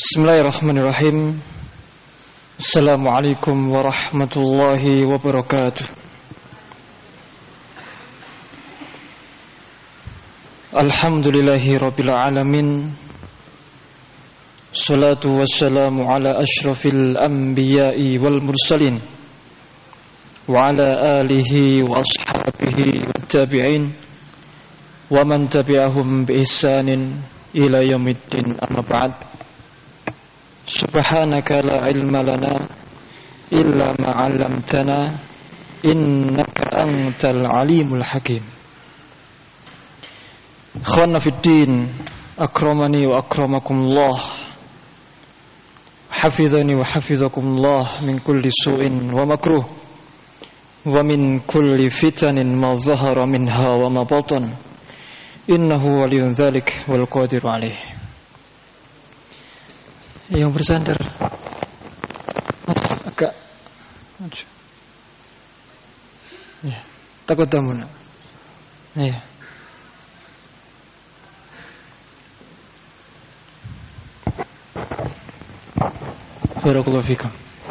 Bismillahirrahmanirrahim. Assalamualaikum warahmatullahi wabarakatuh. Alhamdulillahi rabbil alamin. Salatu wassalamu ala ashrafil anbiya'i wal mursalin wa ala alihi wa ashabihi wat tabi'in wa man tabi'ahum bi ihsanin ila yaumiddin, amma ba'd. Subhanaka la ilma lana illa ma 'allamtana innaka antal alimul hakim. Ikhwana fid din, akramani wa akramakumullah, hafizani wa hafizakumullah min kulli su'in wa makruh wa min kulli fitanin ma zahara minha wa ma batan, innahu waliyyun dzalik wal qadiru alaih. Yang bersandar Mas agak ya, takut tamun. Ya. Barakallahu fikum.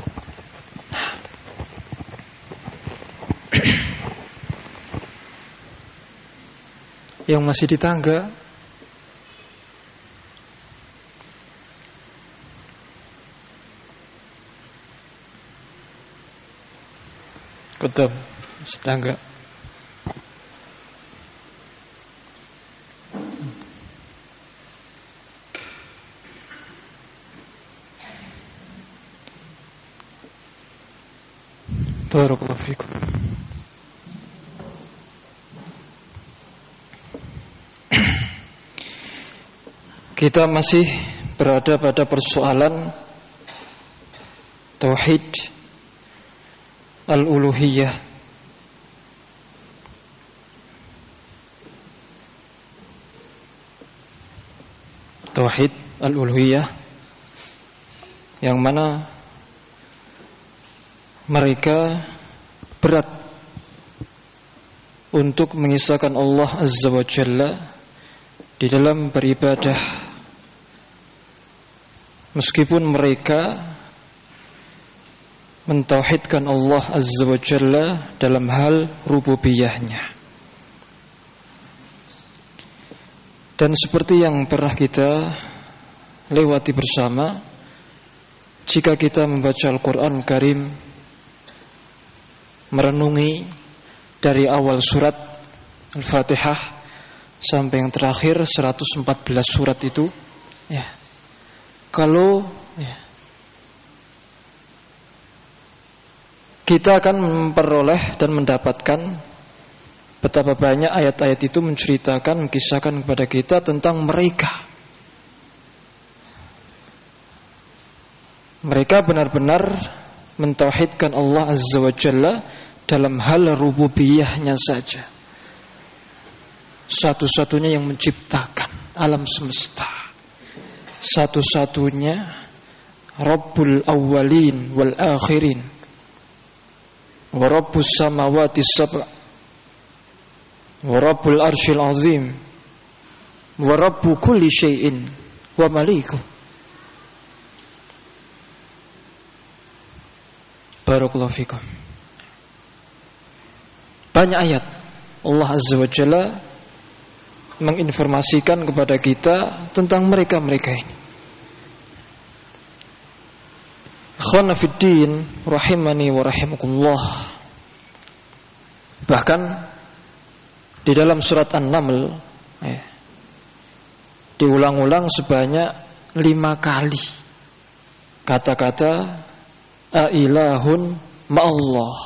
Yang masih di tangga, kutub setangga. Barakallahu fikum. Kita masih berada pada persoalan tauhid al-uluhiyah. Tauhid al-uluhiyah yang mana mereka berat untuk mengisahkan Allah Azza wa Jalla di dalam beribadah, meskipun mereka mentauhidkan Allah Azza wa Jalla dalam hal rububiyahnya. Dan seperti yang pernah kita lewati bersama, jika kita membaca Al-Quran Karim, merenungi dari awal surat Al-Fatihah sampai yang terakhir 114 surat itu, ya, kalau kita akan memperoleh dan mendapatkan betapa banyak ayat-ayat itu menceritakan, mengisahkan kepada kita tentang mereka. Mereka benar-benar mentauhidkan Allah Azza wa Jalla dalam hal rububiyahnya saja. Satu-satunya yang menciptakan alam semesta, satu-satunya Rabbul awwalin wal akhirin, wa rabbus samawati sab'a, wa rabbul arsyil azim, wa rabbu kulli syai'in wa malikuh. Barakallahu fikum. Banyak ayat Allah Azza wa Jalla menginformasikan kepada kita tentang mereka-mereka ini. Ikhwana fid din, rahimani wa rahimakumullah. Bahkan di dalam surat An-Naml, diulang-ulang sebanyak 5 kali kata-kata ailahun ma'allah.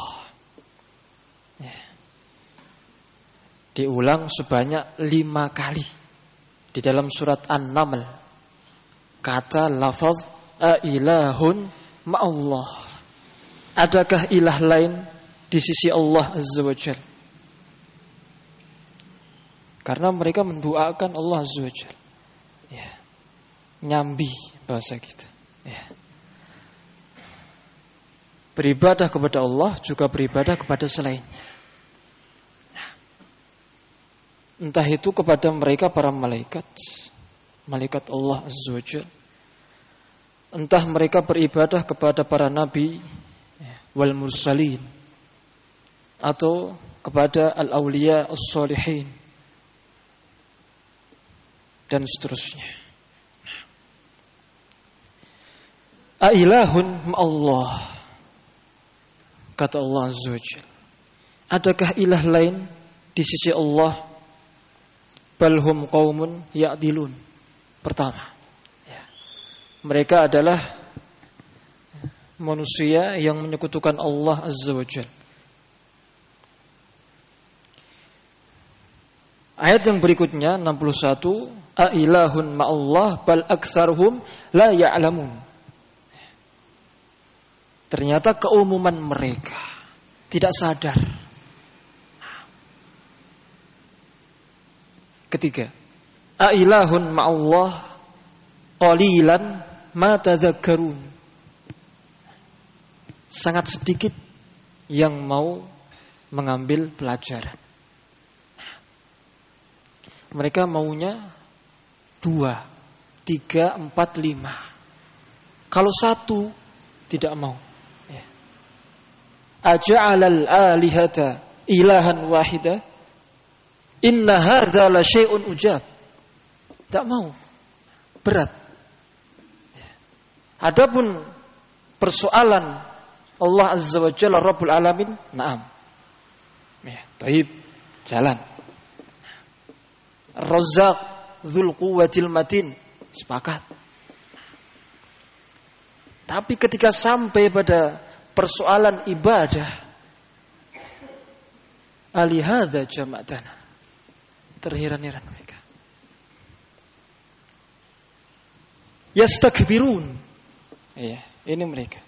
Diulang sebanyak 5 kali di dalam surat An-Naml, kata lafaz ailahun ma'allah. Adakah ilah lain di sisi Allah Azza wa Jalla? Karena mereka mendoakan Allah Azza wa Jalla, ya, nyambi bahasa kita, ya. Beribadah kepada Allah juga beribadah kepada selainnya. Entah itu kepada mereka para malaikat, malaikat Allah Azza wa Jalla, entah mereka beribadah kepada para nabi wal mursalin atau kepada al-awliya as-salihin dan seterusnya. Ailahun ma'allah, kata Allah Azza wa Jalla, adakah ilah lain di sisi Allah? Balhum qaumun ya'dilun. Pertama, mereka adalah manusia yang menyekutukan Allah Azza wa Jalla. Ayat yang berikutnya 61, ailahun ma'allah bal aktsaruhum la ya'lamun. Ternyata keumuman mereka tidak sadar. Ketiga, ailahun ma'allah qalilan ma tadzakkarun. Sangat sedikit yang mau mengambil pelajaran. Mereka maunya 2, 3, 4, 5. Kalau 1 tidak mau. Aja'alal alihata ilahan wahida, inna hadza la syai'un ujab. Tak mau. Berat. Adapun persoalan Allah Azza wa Jalla Rabbul Alamin, na'am. Taib, jalan. Razzaq dzul quwwatil matin, sepakat. Tapi ketika sampai pada persoalan ibadah, alihadza jama'tana, terheran-heran mereka. Yastakbirun. Ini mereka.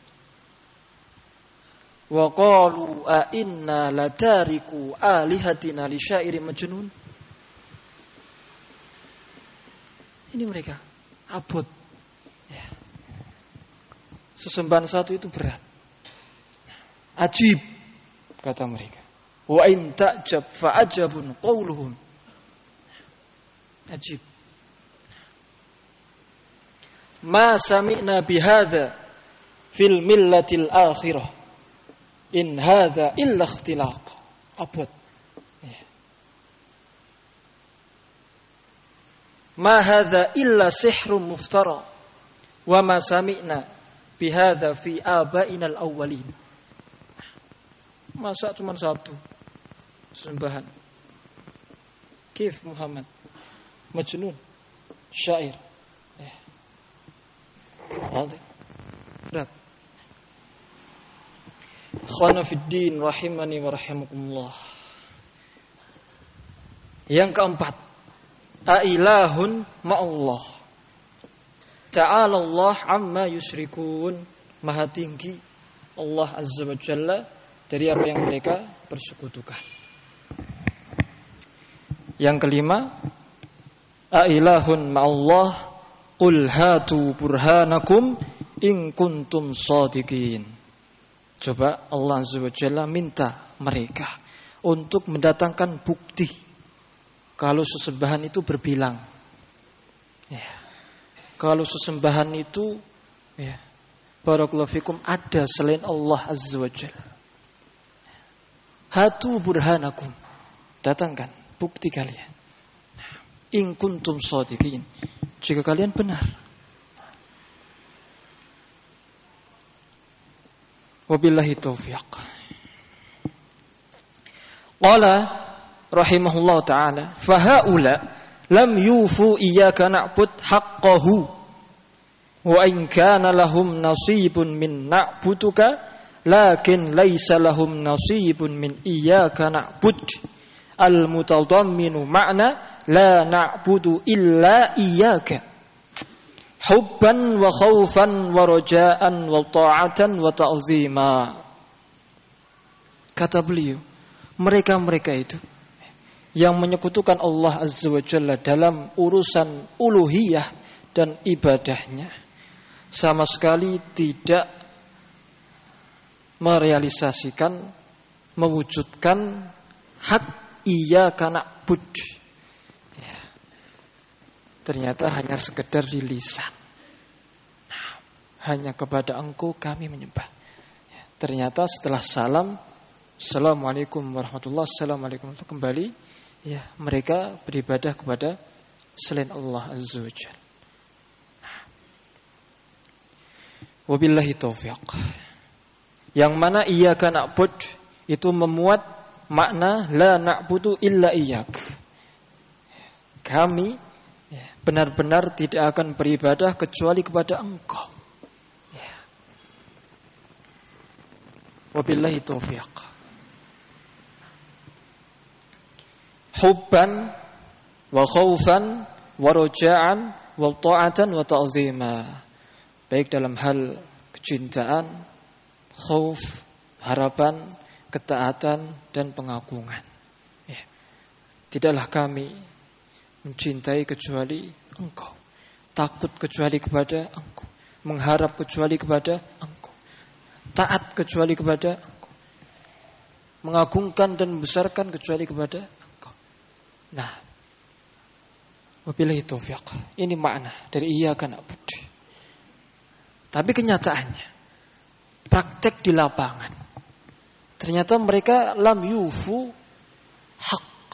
Wa qalu a inna latariku alihatina li syairin majnun. Ini mereka abot. Sesembahan satu itu berat. Ajib, kata mereka. Wa in ta'jab fa'ajabun qawluhum. Ajib. Ma sami'na bihadza fil millatil akhirah. In hadza illa ikhtilaq. Abot. Ma hadza illa sihrun muftara wa ma sami'na bihadza fi abaina al-awwalin. Masa cuma satu sembahan. Kif Muhammad majnun syair. Berat. Khana fid din rahimani wa rahimakumullah. Yang keempat, ailahun ma'allah. Ta'ala Allah amma yusyrikun. Maha tinggi Allah Azza wa Jalla dari apa yang mereka persekutukan. Yang kelima, ailahun ma'allah qul hatu burhanakum in kuntum shadiqin. Coba Allah Azza wa Jalla minta mereka untuk mendatangkan bukti kalau sesembahan itu berbilang. Kalau sesembahan itu barakallahu fikum ada selain Allah Azza wa Jalla. Hatu burhanakum. Datangkan bukti kalian. In kuntum shadiqin. Jika kalian benar. Wabillahi taufiq. Qala rahimahullah ta'ala, fahaula lam yufu iyyaka na'bud haqqahu wa in kana lahum nasibun min na'buduka lakin laysa lahum nasibun min iyyaka na'bud al-mutadamminu ma'na la na'budu illa iyyaka hubban wa khaufan wa raja'an wa ta'atan wa ta'zima. Kata beliau, mereka-mereka itu yang menyekutukan Allah Azza wa Jalla dalam urusan uluhiyah dan ibadahnya sama sekali tidak merealisasikan, mewujudkan hak iyyaka na'bud. Ternyata hanya sekedar di lisan. hanya kepada Engkau kami menyembah. Ternyata setelah salam, Assalamualaikum warahmatullahi wabarakatuh, Assalamualaikum kembali, ya mereka beribadah kepada selain Allah Azza wa Jalla. Wabillahi taufiq. Yang mana iyyaka na'bud itu memuat makna la na'budu illa iyyak. Kami benar-benar tidak akan beribadah kecuali kepada Engkau. Wabillahi taufiq. Hubban wa khaufan wa raja'an wa ta'atan wa ta'zima. Baik dalam hal kecintaan, khauf, harapan, ketaatan dan pengagungan. Tidaklah kami mencintai kecuali Engkau, takut kecuali kepada Engkau, mengharap kecuali kepada Engkau, taat kecuali kepada Engkau, mengagungkan dan membesarkan kecuali kepada Engkau. Nah, wabillahi taufiq. Ini makna dari iyyaka na'budu. Tapi kenyataannya, praktek di lapangan, ternyata mereka lam yufu haq.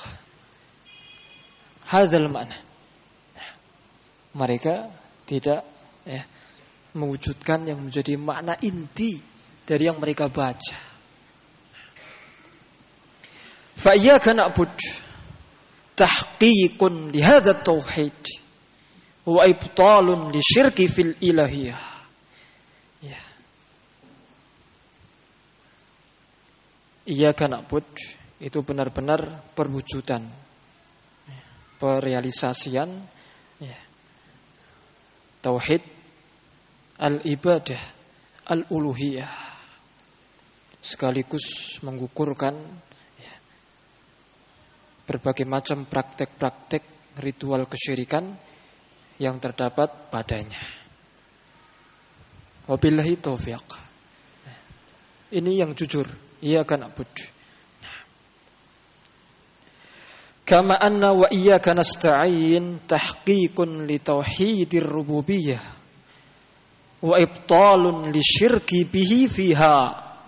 Hadzal makna. Nah, mereka tidak mewujudkan yang menjadi makna inti dari yang mereka baca. Fa iyyaka na'bud tahqiqun li hadzal tauhid wa ibtalun li syirki fil ilahiyah. Iyyaka na'bud itu benar-benar perwujudan, perealisasian tauhid al-ibadah al-uluhiyah, sekaligus menggugurkan berbagai macam praktek-praktek ritual kesyirikan yang terdapat padanya. Wabillahi taufiq. Ini yang jujur. Iyyaka na'budu. Kama anna wa iyyaka nasta'in tahqiqun li tauhidir rububiyyah wa ibtalun li syirki bihi fiha.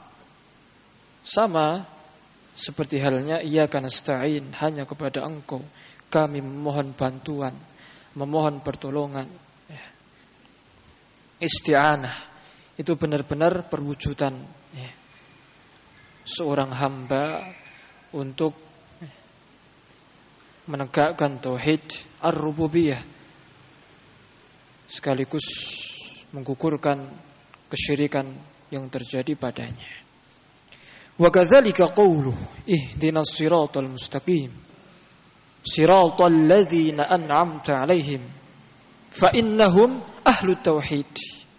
Sama seperti halnya iyyaka nasta'in, hanya kepada Engkau kami memohon bantuan, memohon pertolongan. Isti'anah itu benar-benar perwujudan seorang hamba untuk menegakkan tauhid ar-rububiyah, sekaligus menggugurkan kesyirikan yang terjadi padanya. Wa kadzalika qawluhu ihdinas siratal mustaqim siratal ladzina an'amta 'alaihim fa innahum ahlut tauhid.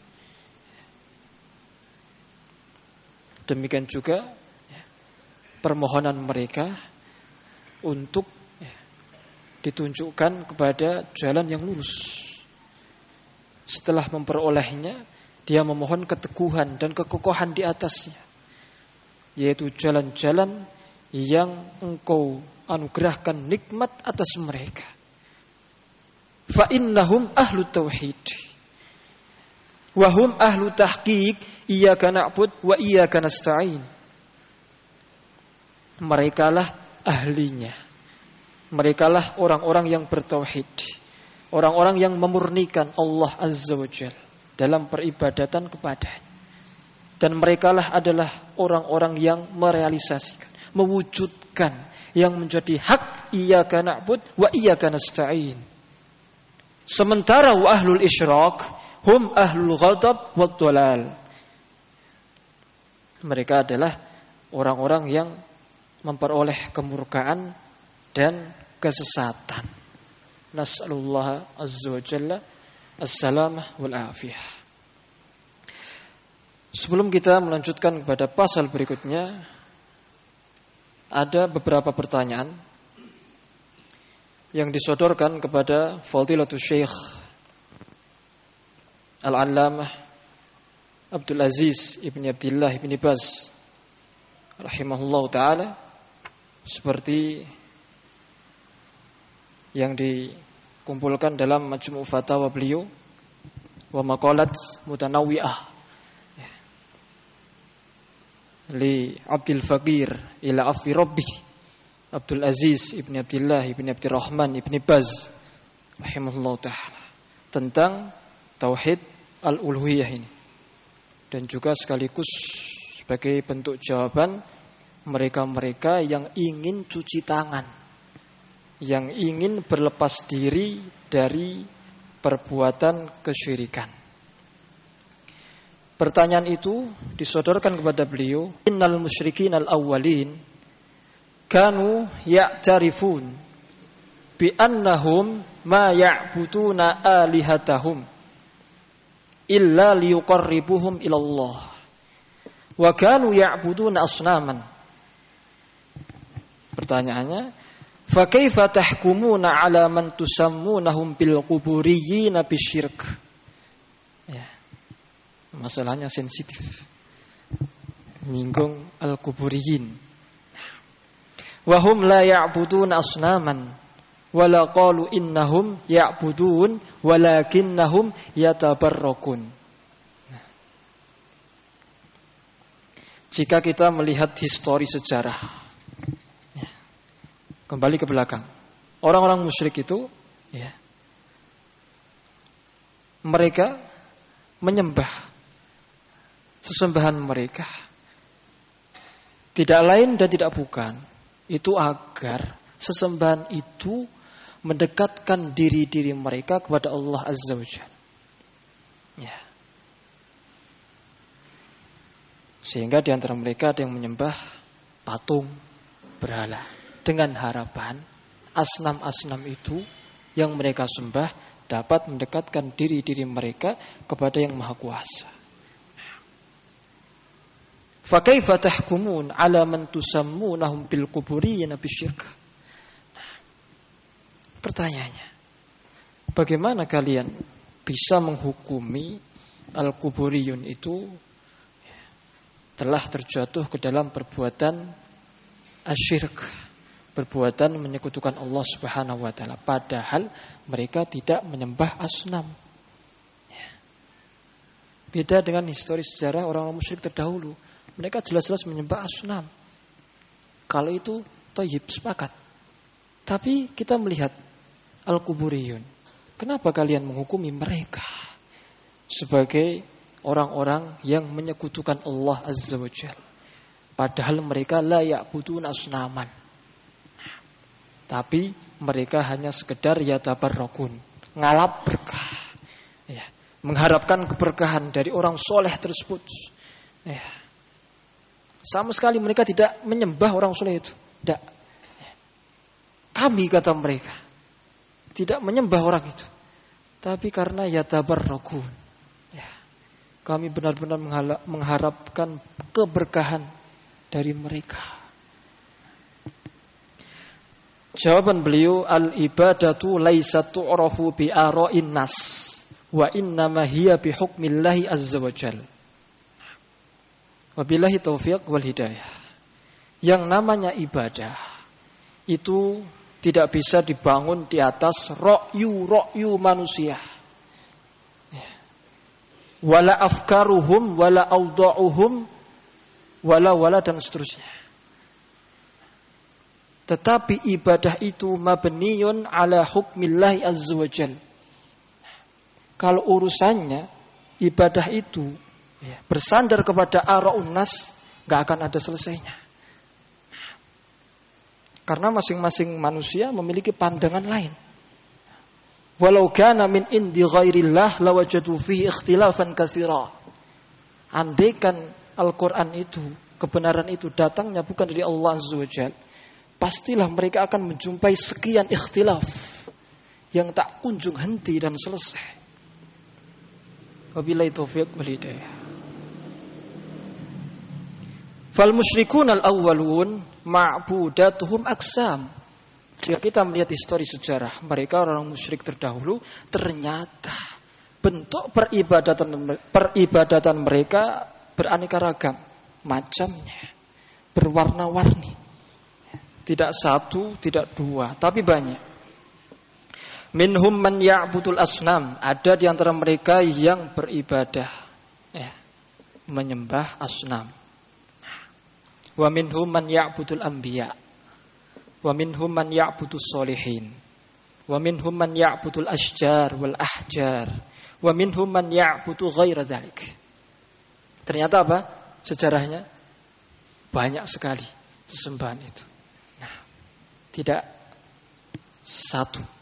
Demikian juga permohonan mereka untuk ditunjukkan kepada jalan yang lurus. Setelah memperolehnya, dia memohon keteguhan dan kekokohan di atasnya, yaitu jalan-jalan yang Engkau anugerahkan nikmat atas mereka. Fa innahum ahlu tauhid wa hum ahlu tahqiq iyyaka na'bud wa iyyaka nasta'in. Merekalah ahlinya. Merekalah orang-orang yang bertauhid, orang-orang yang memurnikan Allah Azza wa Jalla dalam peribadatan kepadanya. Dan merekalah adalah orang-orang yang merealisasikan, mewujudkan yang menjadi hak iyyaka na'bud wa iyyaka nasta'in. Sementara wa ahlul isyrak hum ahlul ghadab wad dhalal. Mereka adalah orang-orang yang memperoleh kemurkaan dan kesesatan. Nas'alullah azza wa jalla as-salamah wal afiyah. Sebelum kita melanjutkan kepada pasal berikutnya, ada beberapa pertanyaan yang disodorkan kepada Fadilatul Syekh Al-Allamah Abdul Aziz Ibn Abdillah Ibn Baz rahimahullah ta'ala, seperti yang dikumpulkan dalam Majmu' Fatawa beliau wa maqalat mutanawwi'ah li Abdul Faqir ila afi rabbih Abdul Aziz ibn Abdullah ibn Abdurrahman ibn Baz rahimahullah ta'ala tentang tauhid al-uluhiyah ini, dan juga sekaligus sebagai bentuk jawaban mereka-mereka yang ingin cuci tangan, yang ingin berlepas diri dari perbuatan kesyirikan. Pertanyaan itu disodorkan kepada beliau, innal musyrikin al-awwalin kanu ya'tarifun bi annahum ma ya'buduna alihatahum illa liyuqarribuhum ila Allah wa kanu ya'buduna asnaman. Pertanyaannya, fa kaifa tahkumuna ala man tusammunahum bil quburiyyin bisyirk? Ya. Masalahnya sensitif. Menyinggung al-quburiyyin. Wa hum la ya'buduna asnaman wa la qalu innahum ya'budun walakinnahum yatabarrakun. Jika kita melihat histori sejarah, kembali ke belakang, orang-orang musyrik itu mereka menyembah sesembahan mereka tidak lain dan tidak bukan itu agar sesembahan itu mendekatkan diri-diri mereka kepada Allah Azza wa Jalla. Ya. Sehingga di antara mereka ada yang menyembah patung, berhala, dengan harapan asnam-asnam itu yang mereka sembah dapat mendekatkan diri-diri mereka kepada yang Maha Kuasa. Fa kaifa tahkumun ala man tusammunahum bil quburiyyin bisyirk? Pertanyaannya, bagaimana kalian bisa menghukumi al-quburiyun itu telah terjatuh ke dalam perbuatan asyirk, perbuatan menyekutukan Allah Subhanahu wa taala, padahal mereka tidak menyembah asnam. Beda dengan histori sejarah orang-orang musyrik terdahulu, mereka jelas-jelas menyembah asnam. Kalau itu thayyib, sepakat. Tapi kita melihat al-quburiyun, kenapa kalian menghukumi mereka sebagai orang-orang yang menyekutukan Allah Azza wa Jalla, padahal mereka la ya'budun asnaman, tapi mereka hanya sekedar yatabarrakun, ngalap berkah, ya, mengharapkan keberkahan dari orang soleh tersebut. Ya. Sama sekali mereka tidak menyembah orang soleh itu. Tidak. Kami, kata mereka, tidak menyembah orang itu, tapi karena yatabarrakun, ya, kami benar-benar mengharapkan keberkahan dari mereka. Jawaban beliau, al-ibadatu laysat tu'rafu bi ara'in nas wa innama hiya bi hukmillahi azza wa jalla. Wabillahi taufiq wal hidayah. Yang namanya ibadah itu tidak bisa dibangun di atas ra'yu manusia, wala afkaruhum wala awda'uhum wala dan seterusnya. Tetapi ibadah itu mabniyun ala hukmillahi azza wa jalla. Kalau urusannya ibadah itu bersandar kepada ara'un nas, gak akan ada selesainya. Karena masing-masing manusia memiliki pandangan lain. Walau kana min indi ghairillah lawajadu fihi ikhtilafan katsira. Andaikan Al-Qur'an itu, kebenaran itu datangnya bukan dari Allah Azza wa Jalla, pastilah mereka akan menjumpai sekian ikhtilaf yang tak kunjung henti dan selesai. Wabillahi taufiq wal hidayah. Fal musyrikun al-awwalun ma'budatuhum aksam. Jika kita melihat histori sejarah mereka, orang musyrik terdahulu, ternyata bentuk peribadatan mereka beraneka ragam macamnya, berwarna-warni. Tidak satu, tidak dua, tapi banyak. Minhum man ya'budul asnam, ada di antara mereka yang beribadah menyembah asnam. Wa minhum man ya'budul anbiya, wa minhum man ya'budus solihin, wa minhum man ya'budul asjar wal ahjar, wa minhum man ya'budu ghaira dzalik. Ternyata apa? Sejarahnya banyak sekali sesembahan itu. Nah, tidak satu.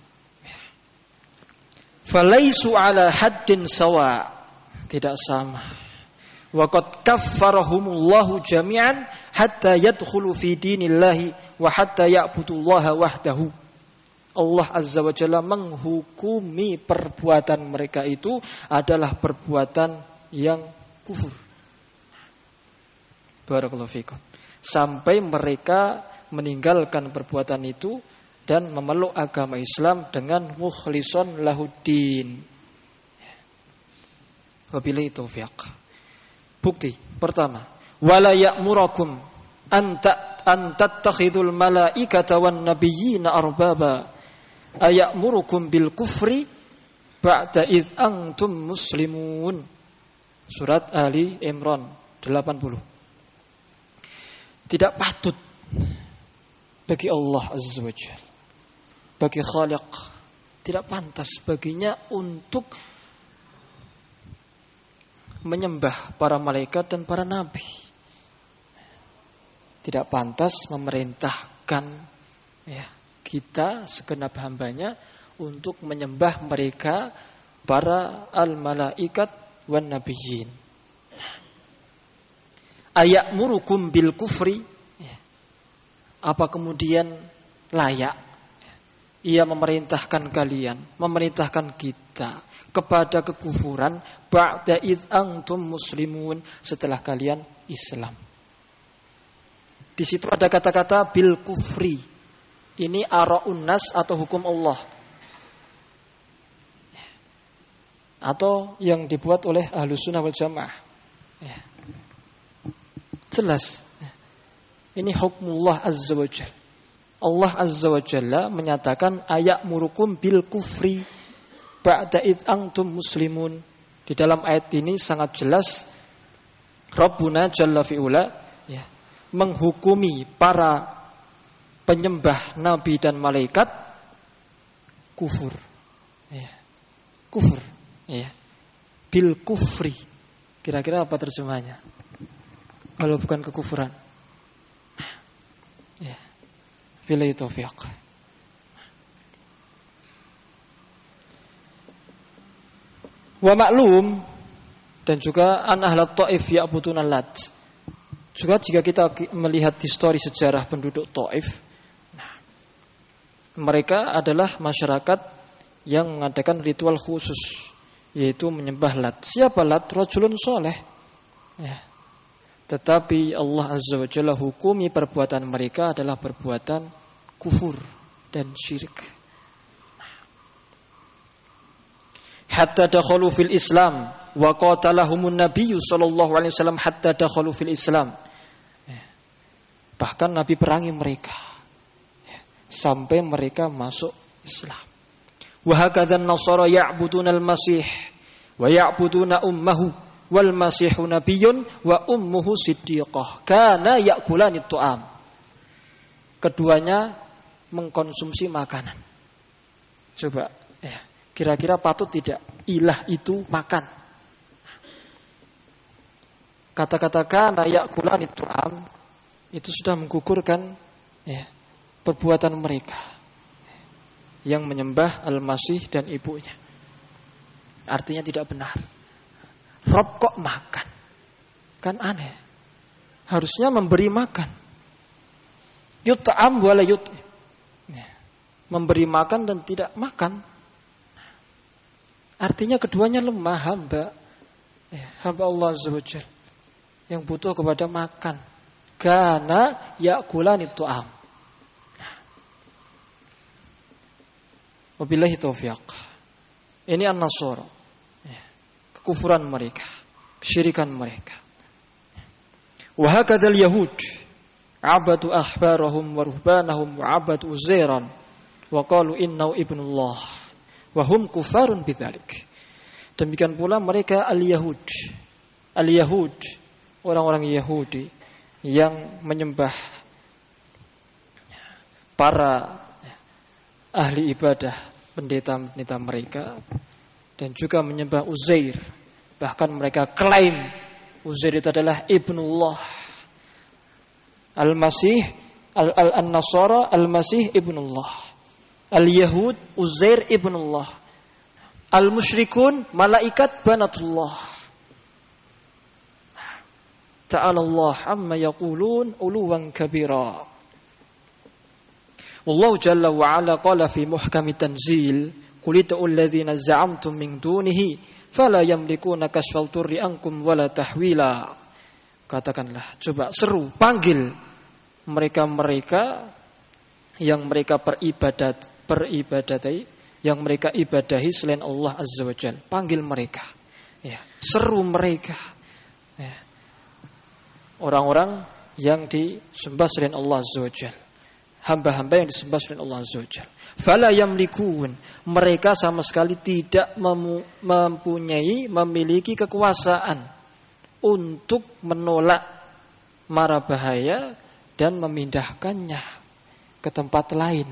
Falaisu ala haddin sawa, tidak sama. Wa qad kaffarahumullahu jami'an hatta yadkhulu fi dinillahi wa hatta ya'budullaha wahdahu. Allah Azza wa Jalla menghukumi perbuatan mereka itu adalah perbuatan yang kufur. Barakallahu fikum. Sampai mereka meninggalkan perbuatan itu dan memeluk agama Islam dengan mukhlishon lahuddin. Wabillahi taufiq. Bukti pertama, wala ya'murakum an tattakhidul malaikata wan nabiyyina arbaba ayamurukum bil kufri ba'da id antum muslimun. Surat Ali Imran 80. Tidak patut bagi Allah Azza wa Jalla, bagi Khaliq, tidak pantas baginya untuk menyembah para malaikat dan para nabi. Tidak pantas memerintahkan kita segenap hambanya untuk menyembah mereka, para al-malaikat wan nabiyyin. Ayamurukum bil kufri, apa kemudian layak ia memerintahkan kalian, memerintahkan kita kepada kekufuran ba'da id antum muslimun, setelah kalian Islam. Di situ ada kata-kata bil kufri. Ini ara'un nas atau hukum Allah, atau yang dibuat oleh Ahlus Sunnah wal Jamaah. Jelas. Ini hukmullah Azza wa Jalla. Allah Azza wa Jalla menyatakan ayamurukum bil kufri ba'da id antum muslimun. Di dalam ayat ini sangat jelas Rabbuna Jalla fi'ula menghukumi para penyembah nabi dan malaikat kufur. Kufur. Bil kufri. Kira-kira apa terjemahnya? Kalau bukan kekufuran. Billahi taufiq. Wa maklum, dan juga an ahlat Taif ya'buduna Lat. Juga jika kita melihat histori sejarah penduduk Taif, mereka adalah masyarakat yang mengadakan ritual khusus, yaitu menyembah Lat. Siapa Lat? Rajulun soleh. Tetapi Allah Azza wa Jalla hukumi perbuatan mereka adalah perbuatan kufur dan syirik. Hatta dakhalu fil Islam wa qatalahumun nabiyyu sallallahu alaihi wasallam hatta dakhalu fil Islam. Bahkan Nabi perangi mereka sampai mereka masuk Islam. Wa hakadzan nasara ya'buduna al-masih wa ya'buduna ummahu wal masihu nabiyyun wa ummuhu siddiqah kana ya'kulani tu'am. Keduanya mengkonsumsi makanan. Coba kira-kira patut tidak ilah itu makan? Kata-kata kana ya'kulani tu'am itu sudah menggugurkan perbuatan mereka yang menyembah Al-Masih dan ibunya. Artinya tidak benar. Rob kok makan? Kan aneh. Harusnya memberi makan. Yut'am wala yut'. Memberi makan dan tidak makan. Artinya keduanya lemah, hamba. Hamba Allah Azza wa Jalla yang butuh kepada makan. Kana ya'kulani tu'am. Wabillahi taufiq. Ini an-nasara. Kekufuran mereka, kesyirikan mereka. Wa hakadzal yahud abadu ahbarahum wa ruhbanahum wa abadu Uzairan wa qalu innahu ibnullah. wa hum kufarun bidzalik. Demikian pula mereka al-Yahud, orang-orang Yahudi yang menyembah para ahli ibadah, pendeta-pendeta mereka, dan juga menyembah Uzair. Bahkan mereka klaim Uzair itu adalah ibnullah. Al-Masih, Al-Nasara, Al-Masih ibnullah. Al-Yahud, Uzair ibnullah. Al-Musyrikun, malaikat banatullah. Ta'ala Allah amma yaqulun uluwan kabira. Wallahu jalla wa ala qala fi muhkami tanzil, qul ita'ul ladzina za'amtum min dunihi fala yamlikuna kashfal turri ankum wala tahwila. Katakanlah, coba seru, panggil mereka-mereka yang mereka peribadatai, yang mereka ibadahi selain Allah Azza wa Jalla. Panggil mereka, ya, seru mereka, ya, orang-orang yang disembah selain Allah Azza wa Jalla, hamba-hamba yang disembah selain Allah Azza wa Jalla. Fala yamlikun, mereka sama sekali tidak memiliki kekuasaan untuk menolak mara bahaya dan memindahkannya ke tempat lain.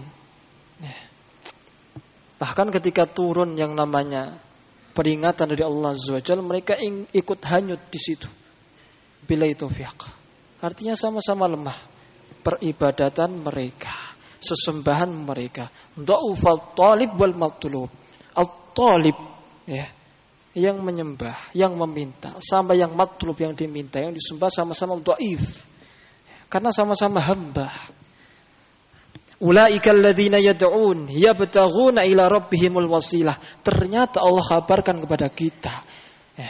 Bahkan ketika turun yang namanya peringatan dari Allah Azza wa Jalla, mereka ikut hanyut di situ. Bila itu taufiq. Artinya sama-sama lemah peribadatan mereka, sesembahan mereka. Dha'ufal talib wal matlub. Al-talib, ya, yang menyembah, yang meminta, sampai yang matlub, yang diminta, yang disembah sama-sama dhaif. Karena sama-sama hamba. Ulaika alladzina yad'un yabtaghuna ila rabbihimul wasilah. Ternyata Allah kabarkan kepada kita, ya,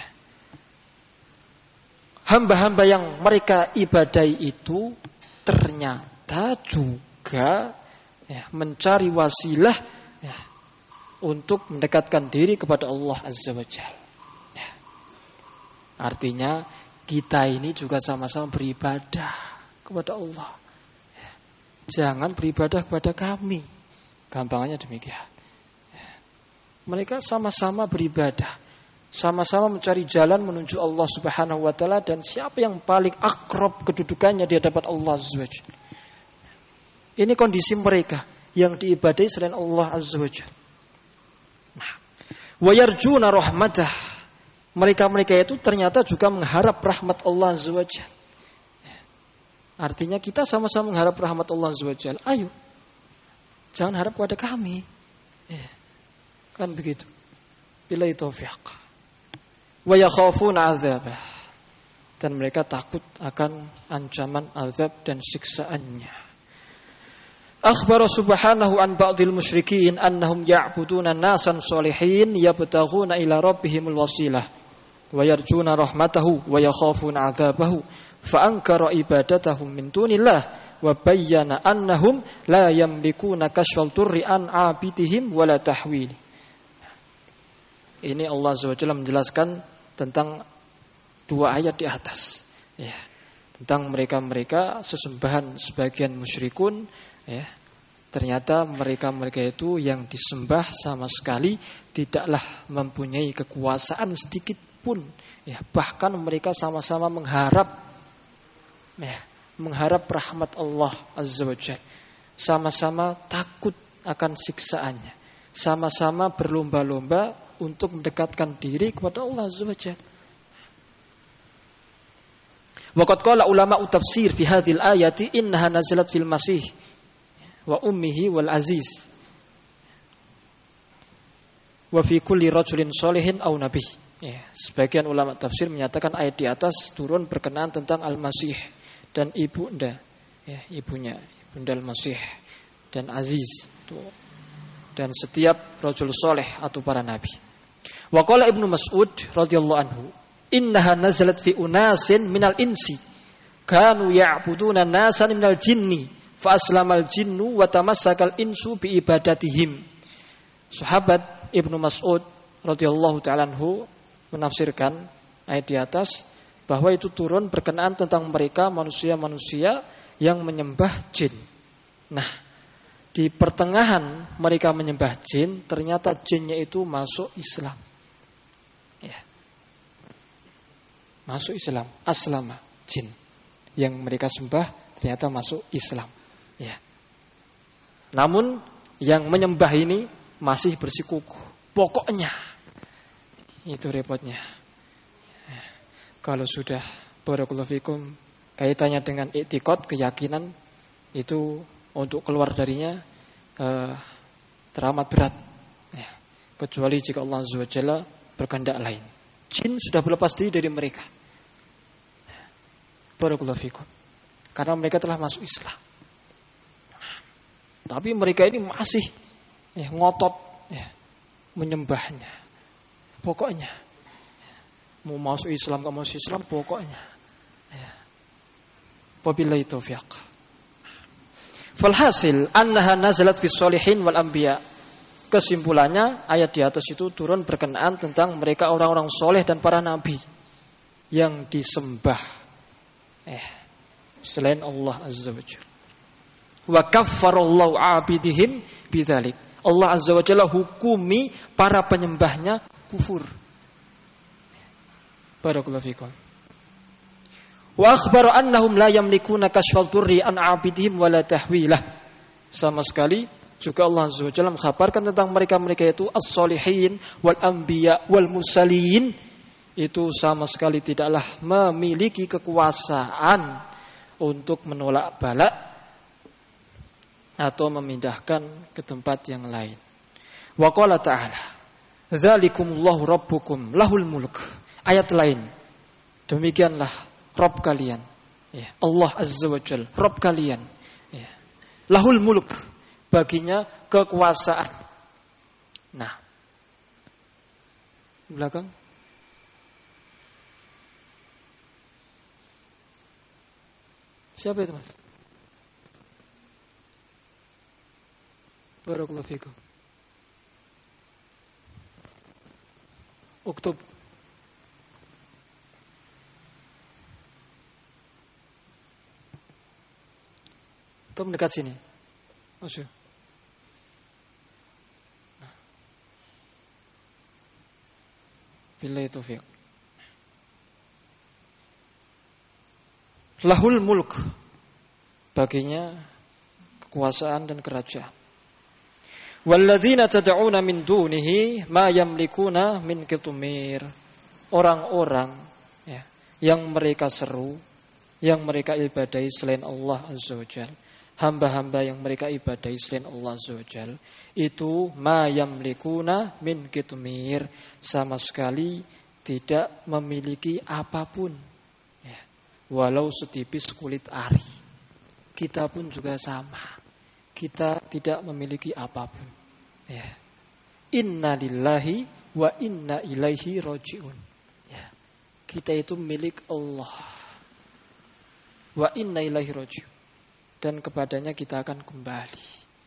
hamba-hamba yang mereka ibadai itu ternyata juga, ya, mencari wasilah, ya, untuk mendekatkan diri kepada Allah Azza wa Jalla. Ya. Artinya kita ini juga sama-sama beribadah kepada Allah. Jangan beribadah kepada kami. Gampangnya demikian. Mereka sama-sama beribadah, sama-sama mencari jalan menuju Allah Subhanahu wa taala, dan siapa yang paling akrab kedudukannya di hadapan Allah Azza wa Jalla. Ini kondisi mereka yang diibadahi selain Allah Azza wa Jalla. Nah, wa yarjuna rahmatah. Mereka-mereka itu ternyata juga mengharap rahmat Allah Azza wa Jalla. Artinya kita sama-sama mengharap rahmat Allah Azza wa Jalla. Ayo, jangan harap pada kami, ya, kan begitu. Bila itu taufiq. Wa yakhafuna azabah, dan mereka takut akan ancaman azab dan siksaannya. Akhbara subhanahu an ba'dil musyrikin annahum ya'buduna nasan sholihin yabtaghuna ila rabbihimul wasilah wa yarjuna rahmatahu wa yakhafuna azabahu fa ankara ibadatahum min dunillah wa bayyana annahum la yamlikuna kashfal turri an abidihim wala tahwil. Ini Allah Azza wa Jalla menjelaskan tentang dua ayat di atas, ya, tentang mereka-mereka sesembahan sebagian musyrikun, ya. Ternyata mereka-mereka itu yang disembah sama sekali tidaklah mempunyai kekuasaan sedikit pun, ya. Bahkan mereka sama-sama mengharap, ya, mengharap rahmat Allah Azza wa Jalla, sama-sama takut akan siksaannya, sama-sama berlomba-lomba untuk mendekatkan diri kepada Allah Azza wa Jalla. Waqad qala ulama tafsir fi hadhil ayati innaha nazalat fil masih wa ummihi wal aziz wa fi kulli rajulin sholihin aw nabi. Ya, sebagian ulama tafsir menyatakan ayat di atas turun berkenaan tentang Al-Masih dan ibunda, ya, ibunya, ibunda Al-Masih dan Aziz, dan setiap rajul soleh atau para nabi. Wa qala Ibnu Mas'ud radhiyallahu anhu, innaha nazalat fi unasin minal insi kanu ya'buduna nasan minal jinni fa aslamal jinnu wa tamassakal insu bi ibadatihim. Sahabat Ibnu Mas'ud radhiyallahu ta'ala anhu menafsirkan ayat di atas bahwa itu turun berkenaan tentang mereka manusia-manusia yang menyembah jin. Nah, di pertengahan mereka menyembah jin, ternyata jinnya itu masuk Islam. Ya. Masuk Islam, aslama, jin. Yang mereka sembah ternyata masuk Islam. Ya. Namun yang menyembah ini masih bersikukuh. Pokoknya. Itu repotnya. Ya. Kalau sudah barakallahu fikum kaitannya dengan i'tiqad, keyakinan, itu untuk keluar darinya teramat berat. Ya. Kecuali jika Allah Azza wa Jalla berkehendak lain. Jin sudah berlepas diri dari mereka. Ya. Barakallahu fikum. Karena mereka telah masuk Islam. Tapi mereka ini masih ngotot menyembahnya. Pokoknya mau masuk Islam, gak masuk Islam, pokoknya. Wabillahi taufiq. Falhasil annaha nazalat fis sholihin wal anbiya. Kesimpulannya ayat di atas itu turun berkenaan tentang mereka orang-orang soleh dan para nabi yang disembah selain Allah Azza wa Jalla. Wa kaffarallahu abidihim bidzalik. Allah Azza wa Jalla hukumi para penyembahnya kufur. Barakallahu fikum. Wa akhbaru annahum la yamlikuna kashfal durri an abidihim wala tahwilah. Sama sekali juga Allah Azza wa Jalla mengkhabarkan tentang mereka-mereka itu as-solihin wal anbiya wal mursalin, itu sama sekali tidaklah memiliki kekuasaan untuk menolak bala atau memindahkan ke tempat yang lain. Wa qala ta'ala dzalikumullahu rabbukum lahul mulk. Ayat lain, demikianlah Rabb kalian, Allah Azza wa Jalla, Rabb kalian, lahul mulk, baginya kekuasaan. Nah, belakang. Siapa itu, Mas? Barakallahu fikum. Uktub. Itu mendekat sini. Masuk. Billahi taufiq. Lahul mulk, baginya kekuasaan dan kerajaan. Walladzina tad'una min dunihi ma yamlikuna min qitmir. Orang-orang yang mereka seru, yang mereka ibadahi selain Allah Azza wa Jalla, hamba-hamba yang mereka ibadahi selain Allah Azza wa Jalla, itu ma yamlikuna min qitmir, sama sekali tidak memiliki apapun, walau setipis kulit ari. Kita pun juga sama, kita tidak memiliki apapun. Inna lillahi wa inna ilaihi raji'un. Kita itu milik Allah, wa inna ilaihi raji'un, dan kepadanya kita akan kembali.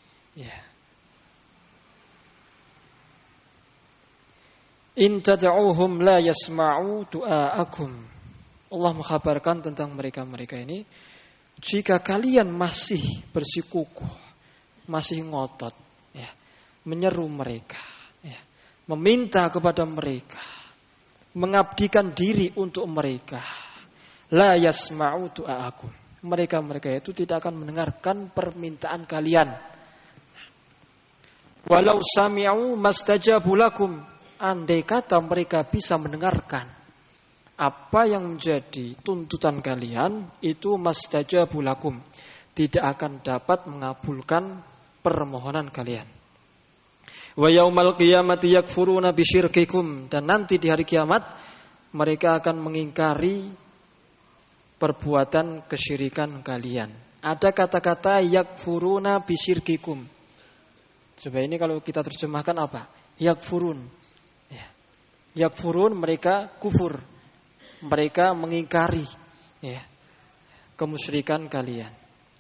In tad'uhum la yasma'u du'aakum. Allah mengkhabarkan tentang mereka-mereka ini, jika kalian masih bersikukuh, masih ngotot, menyeru mereka, meminta kepada mereka, mengabdikan diri untuk mereka, la yasma'u du'aakum, mereka-mereka itu tidak akan mendengarkan permintaan kalian. Walau sami'u mastajabu lakum, andai kata mereka bisa mendengarkan apa yang menjadi tuntutan kalian, itu mastajabu lakum, tidak akan dapat mengabulkan permohonan kalian. Wa yaumal qiyamati yakfuruna bisyirkikum, dan nanti di hari kiamat mereka akan mengingkari perbuatan kesyirikan kalian. Ada kata-kata yakfuruna bisyirkikum. Coba ini kalau kita terjemahkan apa? Yakfurun. Yakfurun, mereka kufur, mereka mengingkari kemusyrikan kalian.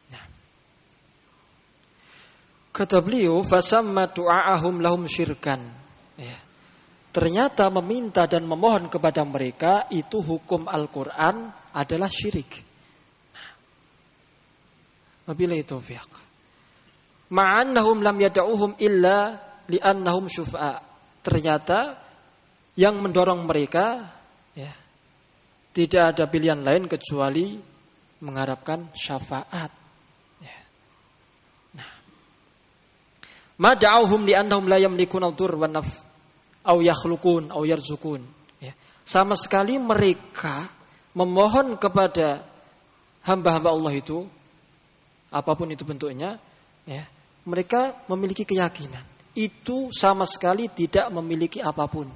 Kata beliau, fasamma du'aahum lahum syirkan. Ternyata meminta dan memohon kepada mereka itu hukum Al-Quran adalah syirik. Wabillahi taufiq. Ma'annahum lam yad'uhum illa li'annahum syufa'a. Ternyata yang mendorong mereka ya, tidak ada pilihan lain kecuali mengharapkan syafaat. Ya. Nah, ma da'awhum li'annahum la yamlikuna ad-durr wan naf' au yakhluqun au yarzukun. Ya. Sama sekali mereka memohon kepada hamba-hamba Allah itu, apapun itu bentuknya, ya, mereka memiliki keyakinan itu sama sekali tidak memiliki apapun.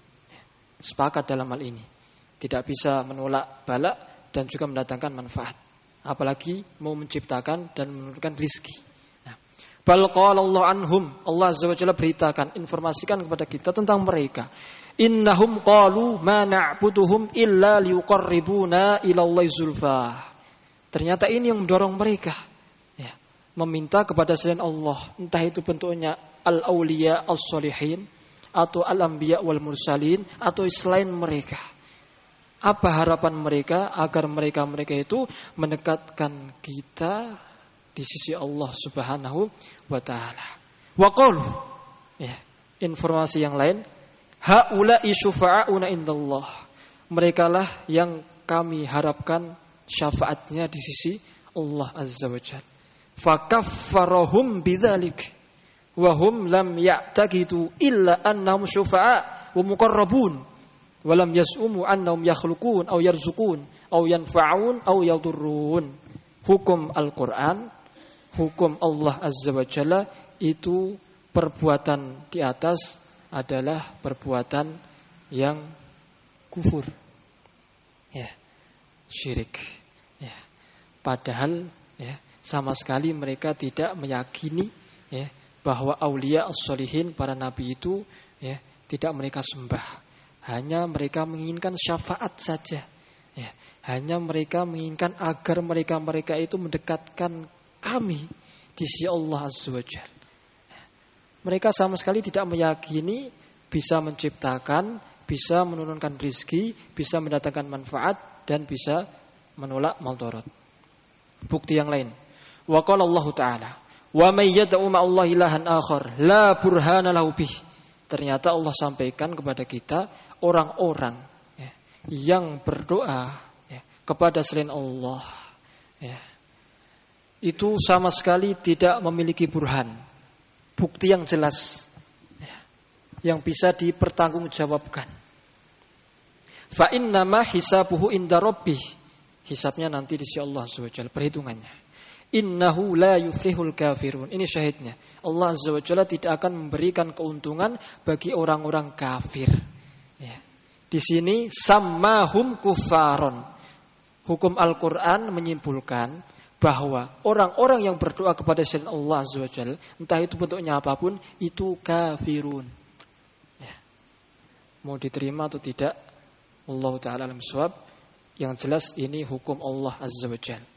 Sepakat dalam hal ini. Tidak bisa menolak bala dan juga mendatangkan manfaat. Apalagi mau menciptakan dan menurunkan rizki. Nah, bal qala Allah anhum. Allah Azza wa Jalla beritakan, informasikan kepada kita tentang mereka. Innahum qalu ma na'buduhum illa liuqarribuna ilallahi zulfa. Ternyata ini yang mendorong mereka. Ya, meminta kepada selain Allah. Entah itu bentuknya al-awliya as-solihin atau al-anbiya wal mursalin atau selain mereka. Apa harapan mereka agar mereka itu mendekatkan kita di sisi Allah Subhanahu wa taala. Wa qalu, ya, informasi yang lain, haula'i syufa'auna indallah. Merekalah yang kami harapkan syafaatnya di sisi Allah Azza wa Jalla. Fakaffarahum bidzalik. Wahum lam ya'taqidu illa annahum syufa'a wa muqarrabun wa lam yaz'umu annahum yakhluqun aw yarzukun aw yanfa'un aw yadurrun. Hukum Al-Qur'an, hukum Allah Azza wa Jalla itu perbuatan di atas adalah perbuatan yang kufur. Ya, syirik. Ya. Padahal ya, sama sekali mereka tidak meyakini ya, bahwa aulia as-solihin, para nabi itu ya, tidak mereka sembah. Hanya mereka menginginkan syafaat saja. Ya, hanya mereka menginginkan agar mereka itu mendekatkan kami di sisi Allah Azza wa Jalla. Mereka sama sekali tidak meyakini bisa menciptakan, bisa menurunkan rizki, bisa mendatangkan manfaat, dan bisa menolak madarat. Bukti yang lain. Wa qala Allah Ta'ala, wa may yad'u ma'allahi ilahan akhar la burhana lahu bih. Ternyata Allah sampaikan kepada kita orang-orang ya, yang berdoa ya, kepada selain Allah ya, itu sama sekali tidak memiliki burhan, bukti yang jelas ya, yang bisa dipertanggungjawabkan. Fa innama hisabuhu inda rabbih. Hisabnya nanti di sisi Allah Subhanahu wa ta'ala, perhitungannya. Innahu la yuflihul kafirun. Ini syahidnya. Allah Azza wa Jalla tidak akan memberikan keuntungan bagi orang-orang kafir. Ya. Di sini sammahum kufaron. Hukum Al-Quran menyimpulkan bahwa orang-orang yang berdoa kepada selain Allah Azza wa Jalla, entah itu bentuknya apapun, itu kafirun. Ya. Mau diterima atau tidak, Allah Ta'ala alam shawab. Yang jelas ini hukum Allah Azza wa Jalla.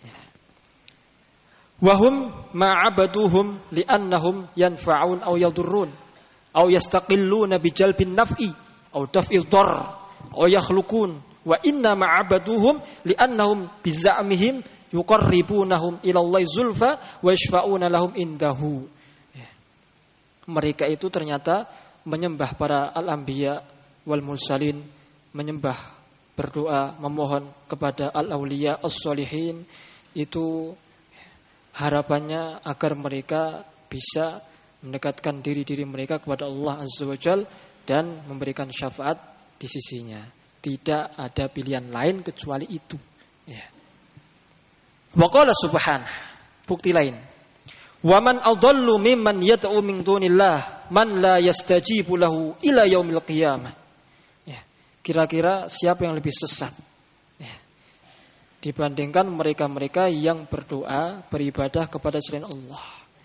Wahum ma'abaduhum li'annahum yanfa'un aw yadurrun aw yastaqilluna bijalbin naf'i aw daf'il darr aw yakhluqun wa inna ma'abaduhum li'annahum bizamihim yuqarribunahum ila Allah zulfa wa yashfa'una lahum indahu. Mereka itu ternyata menyembah para al-anbiya wal mursalin, menyembah, berdoa, memohon kepada al-awliya as-solihin, itu harapannya agar mereka bisa mendekatkan diri mereka kepada Allah Azza wa Jalla dan memberikan syafaat di sisinya. Tidak ada pilihan lain kecuali itu. Ya. Wa qala subhanahu, bukti lain. Wa man adallu mimman yad'u min dunillah man la yastajibu lahu ila yaumil qiyamah. Ya. Kira-kira siapa yang lebih sesat? Dibandingkan mereka-mereka yang berdoa, beribadah kepada selain Allah.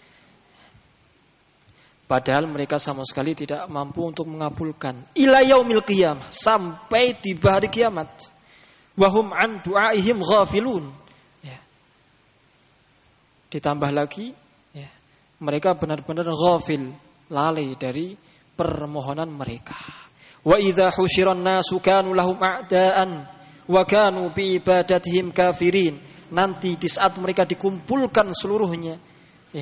Padahal mereka sama sekali tidak mampu untuk mengabulkan ila yaumil qiyamah, sampai tiba hari kiamat. Wahum an du'aihim ghafilun. Ya. Ditambah lagi, ya, mereka benar-benar ghafil, lalai dari permohonan mereka. Wa idza husyiran nasu kanu lahum a'daan wa kanu bi ibadatihim kafirin. Nanti di saat mereka dikumpulkan seluruhnya, ya,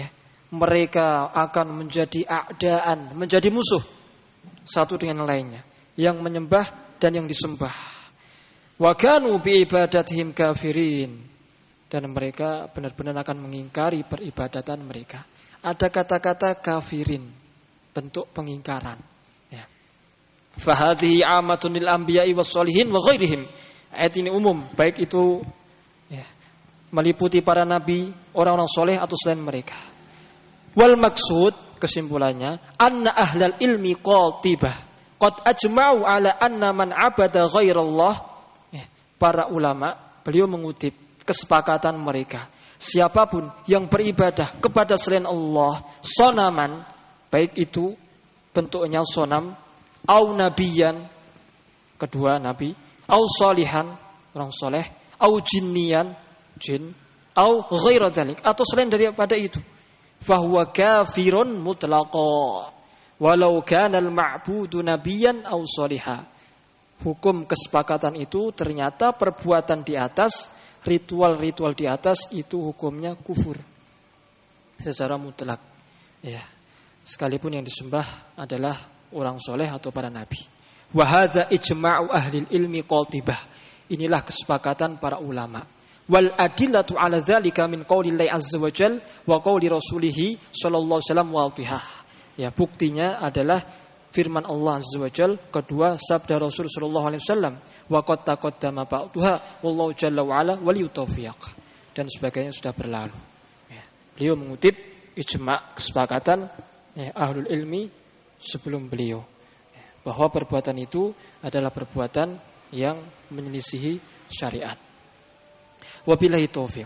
mereka akan menjadi a'daan, menjadi musuh satu dengan lainnya, yang menyembah dan yang disembah. Wa kanu bi ibadatihim kafirin, dan mereka benar-benar akan mengingkari peribadatan mereka. Ada kata-kata kafirin, bentuk pengingkaran. Ya. Fahadhihi amatun lil anbiya'i was sholihin wa ghairihim. Ayat ini umum, baik itu ya, meliputi para nabi, orang-orang soleh atau selain mereka. Wal maksud, kesimpulannya, anna ahlal ilmi qatibah qad ajma'u ala anna man abada ghairallah. Ya, para ulama, beliau mengutip kesepakatan mereka, siapapun yang beribadah kepada selain Allah, sonaman, baik itu bentuknya sonam, au nabiyan, kedua nabi, au solihan, orang soleh, au jinnian, jin, au ghaira dzalik, atau selain daripada itu, fahuwa kafirun mutlaqa walau kana al-ma'budu nabiyan au soliha. Hukum kesepakatan itu ternyata perbuatan di atas, ritual-ritual di atas itu hukumnya kufur secara mutlak. Ya, sekalipun yang disembah adalah orang soleh atau para nabi. Wa hadza ijma'u ahli ilmi qatibah. Inilah kesepakatan para ulama. Wal adillatu ala dzalika min qaulillahi azza wa jalla wa qauli rasulih sallallahu alaihi wasallam wadhihah. Ya, buktinya adalah firman Allah azza wa jalla, kedua sabda Rasul sallallahu alaihi wasallam, wa qad taqaddama ba'daha wallahu jalla wa ala waliyut taufiq, dan sebagainya sudah berlalu. Ya, beliau mengutip ijma' kesepakatan ya, ahlul ilmi sebelum beliau, ya, bahwa perbuatan itu adalah perbuatan yang menyelisihi syariat. Wabillahi taufiq.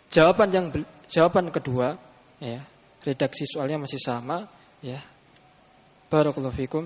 Jawaban kedua, ya, redaksi soalnya masih sama, ya. Barakallahu fikum.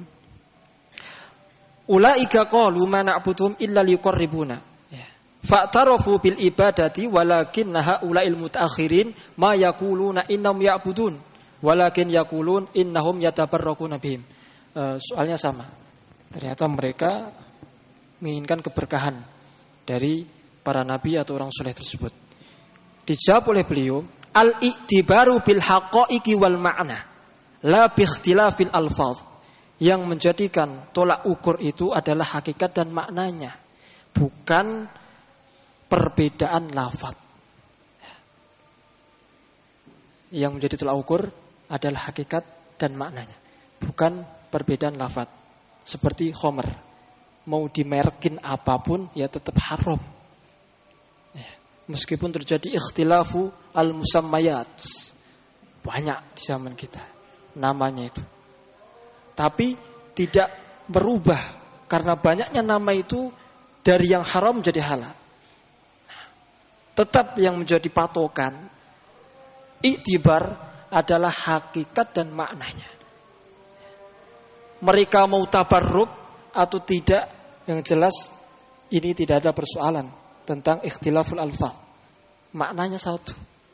Ulaika qalu ma na'buduhum illa liqarribuna. Ya. Fa'tarafu bil ibadati walakinna haula'il mutaakhirin ma yaquluna innahum ya'budun walakin yaqulun innahum yatabarrakuna bihim. Soalnya sama. Ternyata mereka menginginkan keberkahan dari para nabi atau orang soleh tersebut. Dijawab oleh beliau, al-i'tibaru bil haqa'iqi wal ma'na la bi ikhtilafil alfaz. Yang menjadikan tolak ukur itu adalah hakikat dan maknanya, bukan perbedaan lafaz. Yang menjadi tolak ukur adalah hakikat dan maknanya, bukan perbedaan lafaz. Seperti khomer, mau dimerkin apapun ya tetap haram. Meskipun terjadi ikhtilafu al-musammayat, banyak di zaman kita namanya itu, tapi tidak berubah karena banyaknya nama itu dari yang haram menjadi halal. Tetap yang menjadi patokan iktibar adalah hakikat dan maknanya. Mereka mau tabarruk atau tidak, yang jelas ini tidak ada persoalan tentang ikhtilaful alfaz. Maknanya satu.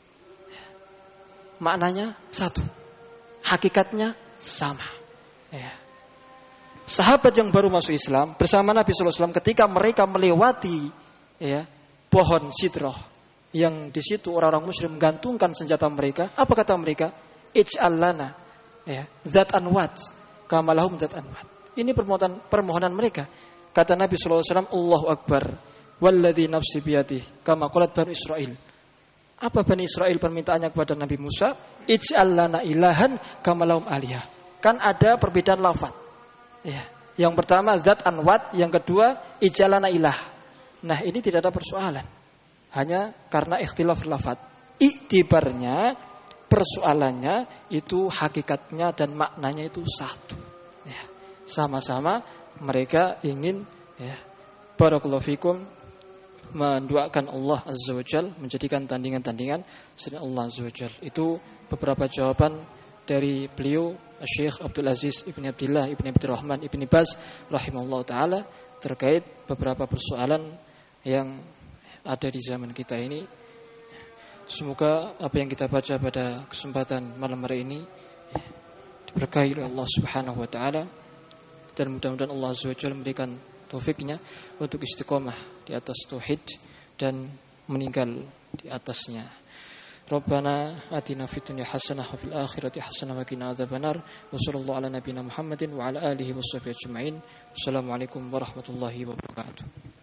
Maknanya satu. Hakikatnya sama. Ya. Sahabat yang baru masuk Islam bersama Nabi sallallahu alaihi wasallam, ketika mereka melewati ya, pohon sidrah yang di situ orang-orang musyrik menggantungkan senjata mereka, apa kata mereka? Ij'al lana ya, dzat anwat kama lahum dzat anwat. Ini permohonan mereka. Kata Nabi sallallahu alaihi wasallam, Allahu akbar. Walladzi nafsi biyadihi kama qalat Bani Israil. Apa Bani Israil permintaannya kepada Nabi Musa? Ij'al lana ilahan kama lahum alihah. Kan ada perbedaan lafaz. Ya. Yang pertama zat anwat, yang kedua ij'al lana ilah. Nah, ini tidak ada persoalan. Hanya karena ikhtilaf lafaz. Iktibarnya, persoalannya itu hakikatnya dan maknanya itu satu. Ya. Sama-sama mereka ingin ya, barakallahu fikum, menduakan Allah Azza wa Jal, menjadikan tandingan-tandingan selain Allah Azza wa Jal. Itu beberapa jawaban dari beliau Syekh Abdul Aziz Ibn Abdillah Ibn Abdurrahman Ibn Baz rahimahullah ta'ala terkait beberapa persoalan yang ada di zaman kita ini. Semoga apa yang kita baca pada kesempatan malam hari ini diberkahi oleh Allah Subhanahu wa ta'ala, dan mudah-mudahan Allah Azza wa Jalla memberikan taufiknya untuk istiqomah di atas tauhid dan meninggal di atasnya. Rabbana atina fid dunya hasanah wa fil akhirati hasanah wa qina adzabannar. Wa sallallahu ala nabiyyina Muhammadin wa ala alihi washabihi ajmain. Wassalamualaikum warahmatullahi wabarakatuh.